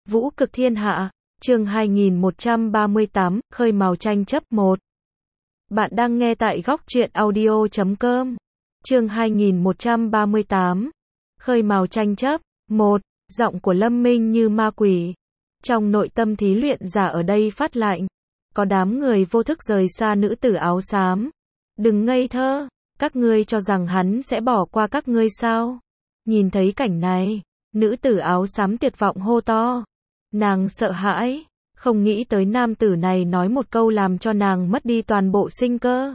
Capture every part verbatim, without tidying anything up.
Vũ cực thiên hạ, chương hai nghìn một trăm ba mươi tám, khơi mào tranh chấp một. Bạn đang nghe tại góc truyện audio chấm com. Chương hai nghìn một trăm ba mươi tám, khơi mào tranh chấp một. Giọng của Lâm Minh như ma quỷ. Trong nội tâm thí luyện giả ở đây phát lạnh. Có đám người vô thức rời xa nữ tử áo xám. Đừng ngây thơ, các ngươi cho rằng hắn sẽ bỏ qua các ngươi sao? Nhìn thấy cảnh này, nữ tử áo xám tuyệt vọng hô to. Nàng sợ hãi, không nghĩ tới nam tử này nói một câu làm cho nàng mất đi toàn bộ sinh cơ.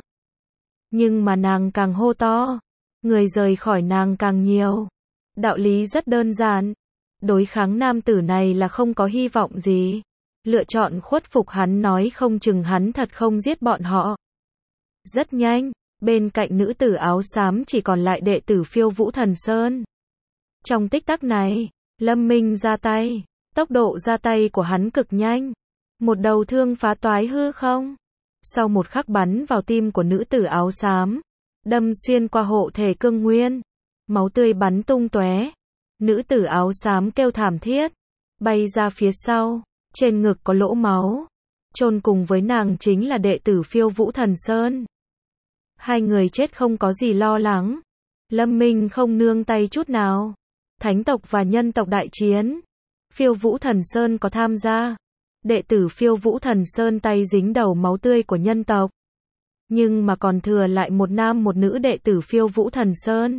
Nhưng mà nàng càng hô to, người rời khỏi nàng càng nhiều. Đạo lý rất đơn giản. Đối kháng nam tử này là không có hy vọng gì. Lựa chọn khuất phục hắn nói không chừng hắn thật không giết bọn họ. Rất nhanh, bên cạnh nữ tử áo xám chỉ còn lại đệ tử Phiêu Vũ Thần Sơn. Trong tích tắc này, Lâm Minh ra tay. Tốc độ ra tay của hắn cực nhanh. Một đầu thương phá toái hư không. Sau một khắc bắn vào tim của nữ tử áo xám. Đâm xuyên qua hộ thể cương nguyên. Máu tươi bắn tung tóe. Nữ tử áo xám kêu thảm thiết. Bay ra phía sau. Trên ngực có lỗ máu. Chôn cùng với nàng chính là đệ tử Phiêu Vũ Thần Sơn. Hai người chết không có gì lo lắng. Lâm Minh không nương tay chút nào. Thánh tộc và nhân tộc đại chiến. Phiêu Vũ Thần Sơn có tham gia. Đệ tử Phiêu Vũ Thần Sơn tay dính đầu máu tươi của nhân tộc. Nhưng mà còn thừa lại một nam một nữ đệ tử Phiêu Vũ Thần Sơn.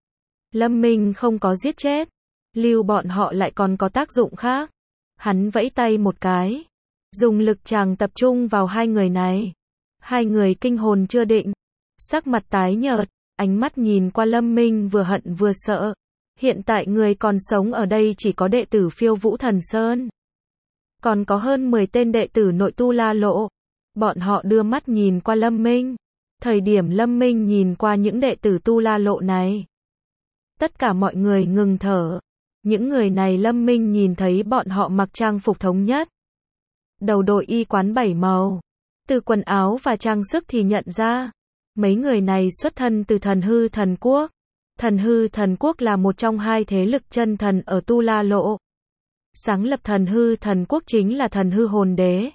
Lâm Minh không có giết chết. Lưu bọn họ lại còn có tác dụng khác. Hắn vẫy tay một cái. Dùng lực tràng tập trung vào hai người này. Hai người kinh hồn chưa định. Sắc mặt tái nhợt. Ánh mắt nhìn qua Lâm Minh vừa hận vừa sợ. Hiện tại người còn sống ở đây chỉ có đệ tử Phiêu Vũ Thần Sơn. Còn có hơn mười tên đệ tử nội tu La Lộ. Bọn họ đưa mắt nhìn qua Lâm Minh. Thời điểm Lâm Minh nhìn qua những đệ tử tu La Lộ này. Tất cả mọi người ngừng thở. Những người này Lâm Minh nhìn thấy bọn họ mặc trang phục thống nhất. Đầu đội y quán bảy màu. Từ quần áo và trang sức thì nhận ra. Mấy người này xuất thân từ Thần Hư Thần Quốc. Thần Hư Thần Quốc là một trong hai thế lực chân thần ở Tu La Lộ. Sáng lập Thần Hư Thần Quốc chính là Thần Hư Hồn Đế.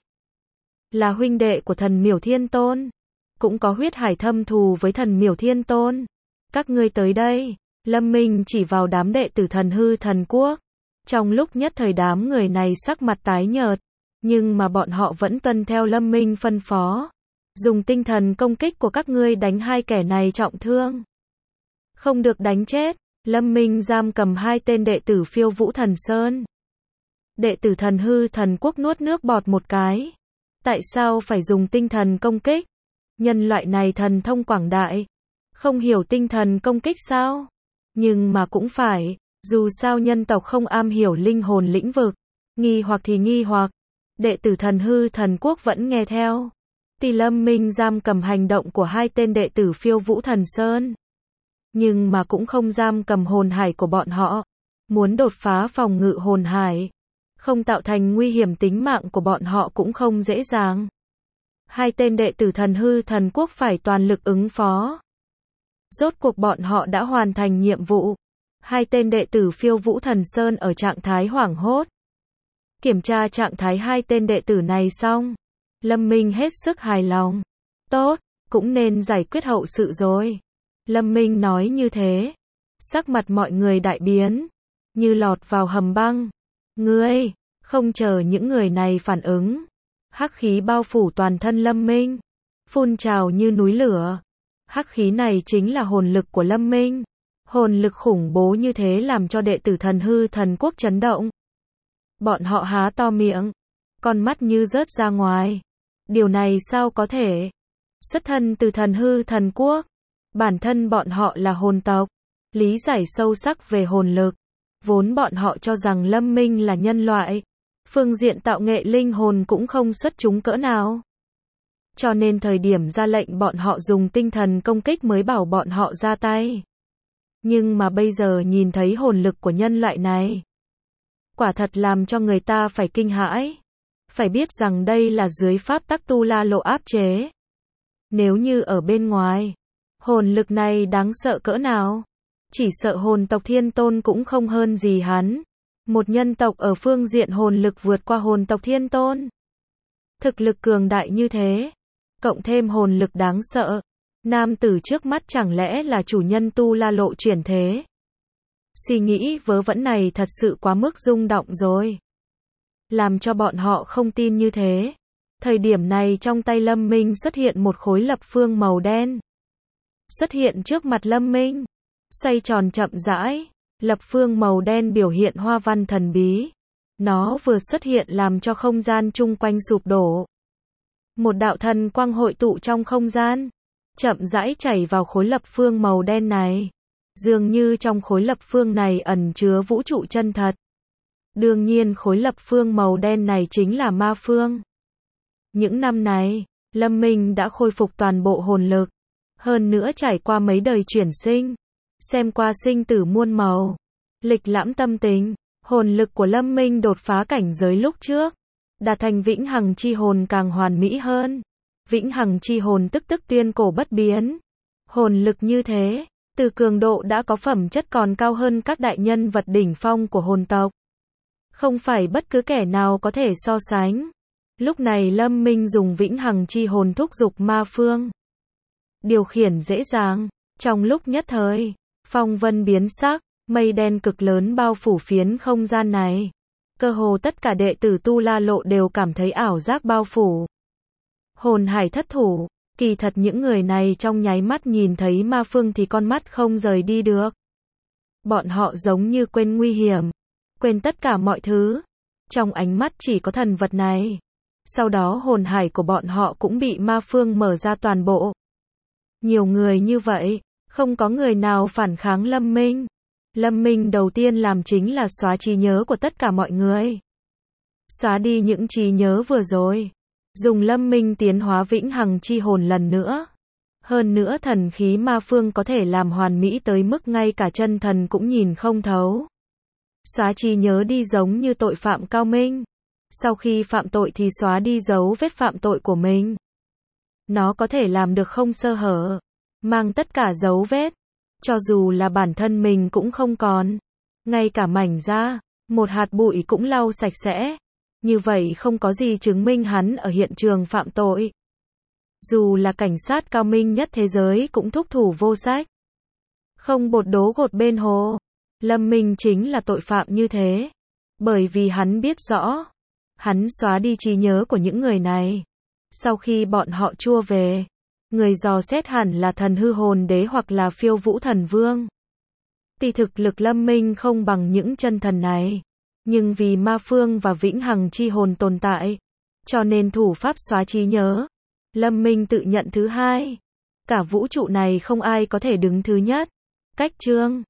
Là huynh đệ của Thần Miểu Thiên Tôn. Cũng có huyết hải thâm thù với Thần Miểu Thiên Tôn. Các ngươi tới đây. Lâm Minh chỉ vào đám đệ tử Thần Hư Thần Quốc. Trong lúc nhất thời đám người này sắc mặt tái nhợt. Nhưng mà bọn họ vẫn tuân theo Lâm Minh phân phó. Dùng tinh thần công kích của các ngươi đánh hai kẻ này trọng thương. Không được đánh chết. Lâm Minh giam cầm hai tên đệ tử Phiêu Vũ Thần Sơn. Đệ tử Thần Hư Thần Quốc nuốt nước bọt một cái. Tại sao phải dùng tinh thần công kích? Nhân loại này thần thông quảng đại. Không hiểu tinh thần công kích sao? Nhưng mà cũng phải. Dù sao nhân tộc không am hiểu linh hồn lĩnh vực. Nghi hoặc thì nghi hoặc. Đệ tử Thần Hư Thần Quốc vẫn nghe theo. Tuy Lâm Minh giam cầm hành động của hai tên đệ tử Phiêu Vũ Thần Sơn. Nhưng mà cũng không giam cầm hồn hải của bọn họ. Muốn đột phá phòng ngự hồn hải. Không tạo thành nguy hiểm tính mạng của bọn họ cũng không dễ dàng. Hai tên đệ tử Thần Hư Thần Quốc phải toàn lực ứng phó. Rốt cuộc bọn họ đã hoàn thành nhiệm vụ. Hai tên đệ tử Phiêu Vũ Thần Sơn ở trạng thái hoảng hốt. Kiểm tra trạng thái hai tên đệ tử này xong. Lâm Minh hết sức hài lòng. Tốt, cũng nên giải quyết hậu sự rồi. Lâm Minh nói như thế. Sắc mặt mọi người đại biến. Như lọt vào hầm băng. Ngươi, không chờ những người này phản ứng. Hắc khí bao phủ toàn thân Lâm Minh. Phun trào như núi lửa. Hắc khí này chính là hồn lực của Lâm Minh. Hồn lực khủng bố như thế làm cho đệ tử Thần Hư Thần Quốc chấn động. Bọn họ há to miệng. Con mắt như rớt ra ngoài. Điều này sao có thể? Xuất thân từ Thần Hư Thần Quốc. Bản thân bọn họ là hồn tộc. Lý giải sâu sắc về hồn lực. Vốn bọn họ cho rằng Lâm Minh là nhân loại. Phương diện tạo nghệ linh hồn cũng không xuất chúng cỡ nào. Cho nên thời điểm ra lệnh bọn họ dùng tinh thần công kích mới bảo bọn họ ra tay. Nhưng mà bây giờ nhìn thấy hồn lực của nhân loại này. Quả thật làm cho người ta phải kinh hãi. Phải biết rằng đây là dưới pháp tắc Tu La Lộ áp chế. Nếu như ở bên ngoài, hồn lực này đáng sợ cỡ nào? Chỉ sợ hồn tộc Thiên Tôn cũng không hơn gì hắn. Một nhân tộc ở phương diện hồn lực vượt qua hồn tộc thiên tôn. Thực lực cường đại như thế, cộng thêm hồn lực đáng sợ. Nam tử trước mắt chẳng lẽ là chủ nhân Tu La Lộ chuyển thế? Suy nghĩ vớ vẩn này thật sự quá mức rung động rồi. Làm cho bọn họ không tin như thế. Thời điểm này trong tay Lâm Minh xuất hiện một khối lập phương màu đen. Xuất hiện trước mặt Lâm Minh. Xoay tròn chậm rãi. Lập phương màu đen biểu hiện hoa văn thần bí. Nó vừa xuất hiện làm cho không gian chung quanh sụp đổ. Một đạo thần quang hội tụ trong không gian. Chậm rãi chảy vào khối lập phương màu đen này. Dường như trong khối lập phương này ẩn chứa vũ trụ chân thật. Đương nhiên khối lập phương màu đen này chính là ma phương. Những năm này, Lâm Minh đã khôi phục toàn bộ hồn lực. Hơn nữa trải qua mấy đời chuyển sinh. Xem qua sinh tử muôn màu. Lịch lãm tâm tính. Hồn lực của Lâm Minh đột phá cảnh giới lúc trước. Đạt thành vĩnh hằng chi hồn càng hoàn mỹ hơn. Vĩnh hằng chi hồn tức tức tuyên cổ bất biến. Hồn lực như thế, từ cường độ đã có phẩm chất còn cao hơn các đại nhân vật đỉnh phong của hồn tộc. Không phải bất cứ kẻ nào có thể so sánh. Lúc này Lâm Minh dùng vĩnh hằng chi hồn thúc giục ma phương. Điều khiển dễ dàng, trong lúc nhất thời, phong vân biến sắc, mây đen cực lớn bao phủ phiến không gian này. Cơ hồ tất cả đệ tử Tu La Lộ đều cảm thấy ảo giác bao phủ. Hồn hải thất thủ, kỳ thật những người này trong nháy mắt nhìn thấy ma phương thì con mắt không rời đi được. Bọn họ giống như quên nguy hiểm, quên tất cả mọi thứ. Trong ánh mắt chỉ có thần vật này. Sau đó hồn hải của bọn họ cũng bị ma phương mở ra toàn bộ. Nhiều người như vậy, không có người nào phản kháng Lâm Minh. Lâm Minh đầu tiên làm chính là xóa trí nhớ của tất cả mọi người. Xóa đi những trí nhớ vừa rồi. Dùng Lâm Minh tiến hóa vĩnh hằng chi hồn lần nữa. Hơn nữa thần khí ma phương có thể làm hoàn mỹ tới mức ngay cả chân thần cũng nhìn không thấu. Xóa trí nhớ đi giống như tội phạm cao minh. Sau khi phạm tội thì xóa đi dấu vết phạm tội của mình. Nó có thể làm được không sơ hở. Mang tất cả dấu vết. Cho dù là bản thân mình cũng không còn. Ngay cả mảnh da, một hạt bụi cũng lau sạch sẽ. Như vậy không có gì chứng minh hắn ở hiện trường phạm tội. Dù là cảnh sát cao minh nhất thế giới cũng thúc thủ vô sách. Không bột đố gột bên hồ. Lâm Minh chính là tội phạm như thế. Bởi vì hắn biết rõ. Hắn xóa đi trí nhớ của những người này. Sau khi bọn họ chua về, người dò xét hẳn là thần hư hồn đế hoặc là phiêu vũ thần vương. Tuy thực lực Lâm Minh không bằng những chân thần này. Nhưng vì ma phương và vĩnh hằng chi hồn tồn tại, cho nên thủ pháp xóa trí nhớ. Lâm Minh tự nhận thứ hai. Cả vũ trụ này không ai có thể đứng thứ nhất. Cách chương